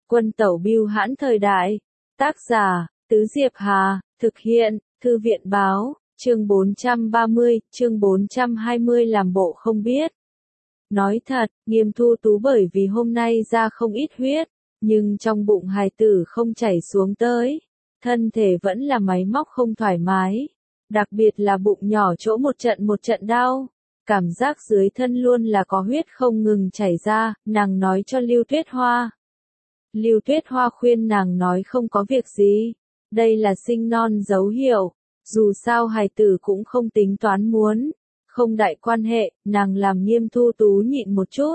Quân tẩu bưu hãn thời đại. Tác giả, Tứ Diệp Hà, thực hiện, Thư viện báo, chương 430, chương 420 làm bộ không biết. Nói thật, Nghiêm Thu Tú bởi vì hôm nay ra không ít huyết, nhưng trong bụng hài tử không chảy xuống tới. Thân thể vẫn là máy móc không thoải mái. Đặc biệt là bụng nhỏ chỗ một trận đau. Cảm giác dưới thân luôn là có huyết không ngừng chảy ra, nàng nói cho Lưu Tuyết Hoa. Lưu Tuyết Hoa khuyên nàng nói không có việc gì. Đây là sinh non dấu hiệu. Dù sao hài tử cũng không tính toán muốn. Không đại quan hệ, nàng làm Nghiêm Thu Tú nhịn một chút.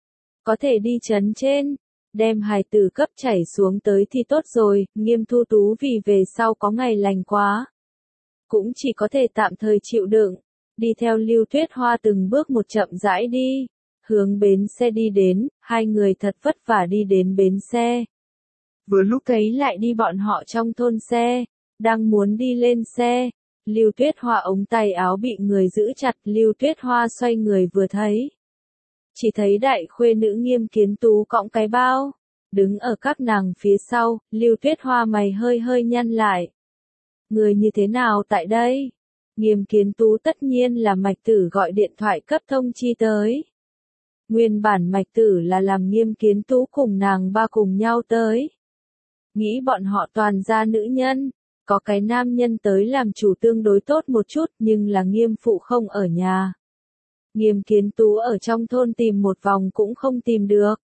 Có thể đi trấn trên. Đem hài tử cấp chảy xuống tới thì tốt rồi, Nghiêm Thu Tú vì về sau có ngày lành quá. Cũng chỉ có thể tạm thời chịu đựng. Đi theo Lưu Tuyết Hoa từng bước một chậm rãi đi. Hướng bến xe đi đến, hai người thật vất vả đi đến bến xe. Vừa lúc thấy lại đi bọn họ trong thôn xe, đang muốn đi lên xe. Lưu Tuyết Hoa ống tay áo bị người giữ chặt, Lưu Tuyết Hoa xoay người vừa thấy. Chỉ thấy đại khuê nữ Nghiêm Kiến Tú cõng cái bao, đứng ở các nàng phía sau, Lưu Tuyết Hoa mày hơi hơi nhăn lại. Người như thế nào tại đây? Nghiêm Kiến Tú tất nhiên là Mạch Tử gọi điện thoại cấp thông chi tới. Nguyên bản Mạch Tử là làm Nghiêm Kiến Tú cùng nàng ba cùng nhau tới. Nghĩ bọn họ toàn ra nữ nhân, có cái nam nhân tới làm chủ tương đối tốt một chút nhưng là Nghiêm phụ không ở nhà. Nghiêm Kiến Tú ở trong thôn tìm một vòng cũng không tìm được.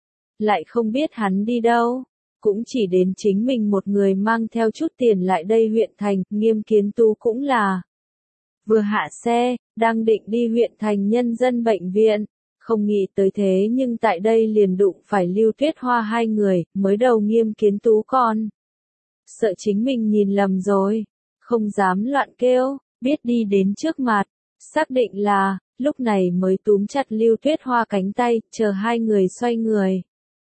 Lại không biết hắn đi đâu. Cũng chỉ đến chính mình một người mang theo chút tiền lại đây huyện thành, Nghiêm Kiến Tú cũng là. Vừa hạ xe, đang định đi huyện thành nhân dân bệnh viện. Không nghĩ tới thế nhưng tại đây liền đụng phải Lưu Tuyết Hoa hai người, mới đầu Nghiêm Kiến Tú còn. Sợ chính mình nhìn lầm rồi. Không dám loạn kêu, biết đi đến trước mặt. Xác định là, lúc này mới túm chặt Lưu Tuyết Hoa cánh tay, chờ hai người xoay người.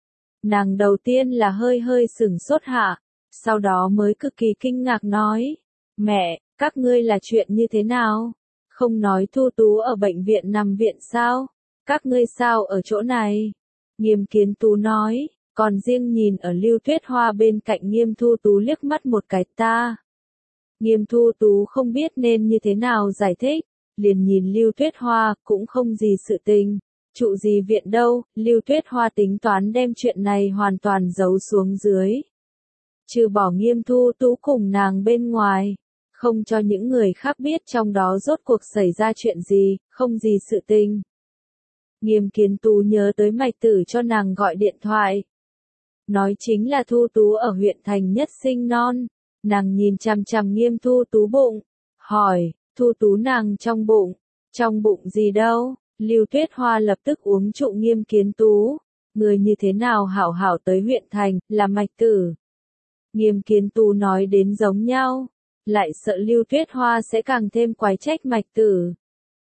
Nàng đầu tiên là hơi hơi sửng sốt hạ, sau đó mới cực kỳ kinh ngạc nói. Mẹ, các ngươi là chuyện như thế nào? Không nói Thu Tú ở bệnh viện nằm viện sao? Các ngươi sao ở chỗ này? Nghiêm Kiến Tú nói, còn riêng nhìn ở Lưu Tuyết Hoa bên cạnh Nghiêm Thu Tú liếc mắt một cái ta. Nghiêm Thu Tú không biết nên như thế nào giải thích, liền nhìn Lưu Tuyết Hoa, cũng không gì sự tình. Trụ gì viện đâu, Lưu Tuyết Hoa tính toán đem chuyện này hoàn toàn giấu xuống dưới. Trừ bỏ Nghiêm Thu Tú cùng nàng bên ngoài, không cho những người khác biết trong đó rốt cuộc xảy ra chuyện gì, không gì sự tình. Nghiêm Kiến Tú nhớ tới Mạch Tử cho nàng gọi điện thoại. Nói chính là Thu Tú ở huyện thành nhất sinh non. Nàng nhìn chằm chằm Nghiêm Thu Tú bụng. Hỏi, Thu Tú nàng trong bụng gì đâu? Lưu Tuyết Hoa lập tức uống trụ Nghiêm Kiến Tú. Người như thế nào hảo hảo tới huyện thành, là Mạch Tử. Nghiêm Kiến Tú nói đến giống nhau. Lại sợ Lưu Tuyết Hoa sẽ càng thêm quái trách Mạch Tử.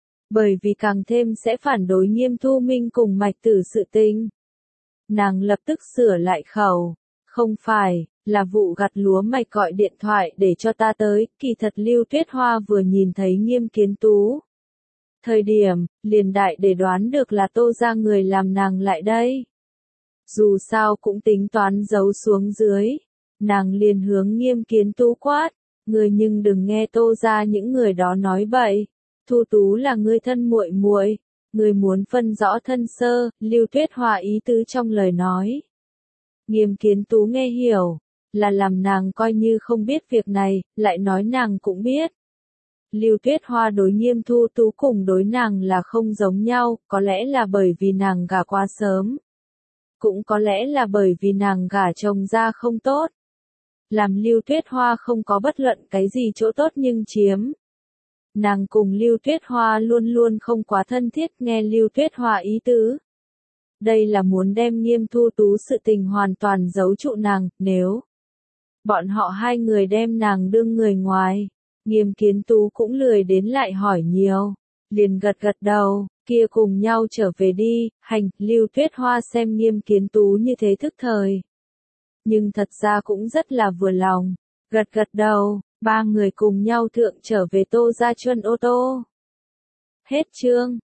Bởi vì càng thêm sẽ phản đối Nghiêm Thu Minh cùng Mạch Tử sự tình. Nàng lập tức sửa lại khẩu. Không phải, là vụ gặt lúa Mạch gọi điện thoại để cho ta tới, kỳ thật Lưu Tuyết Hoa vừa nhìn thấy Nghiêm Kiến Tú. Thời điểm, liền đại để đoán được là Tô ra người làm nàng lại đây. Dù sao cũng tính toán giấu xuống dưới. Nàng liền hướng Nghiêm Kiến Tú quát, người nhưng đừng nghe Tô ra những người đó nói bậy. Thu Tú là người thân muội muội, người muốn phân rõ thân sơ, Lưu Tuyết Hoa ý tứ trong lời nói. Nghiêm Kiến Tú nghe hiểu, là làm nàng coi như không biết việc này, lại nói nàng cũng biết. Lưu Tuyết Hoa đối Nghiêm Thu Tú cùng đối nàng là không giống nhau, có lẽ là bởi vì nàng gả quá sớm. Cũng có lẽ là bởi vì nàng gả chồng ra không tốt. Làm Lưu Tuyết Hoa không có bất luận cái gì chỗ tốt nhưng chiếm. Nàng cùng Lưu Tuyết Hoa luôn luôn không quá thân thiết, nghe Lưu Tuyết Hoa ý tứ. Đây là muốn đem Nghiêm Thu Tú sự tình hoàn toàn giấu trụ nàng, nếu bọn họ hai người đem nàng đương người ngoài, Nghiêm Kiến Tú cũng lười đến lại hỏi nhiều, liền gật gật đầu, kia cùng nhau trở về đi, hành, Lưu Tuyết Hoa xem Nghiêm Kiến Tú như thế thức thời. Nhưng thật ra cũng rất là vừa lòng, gật gật đầu, ba người cùng nhau thượng trở về Tô Gia Chuân ô tô. Hết chương.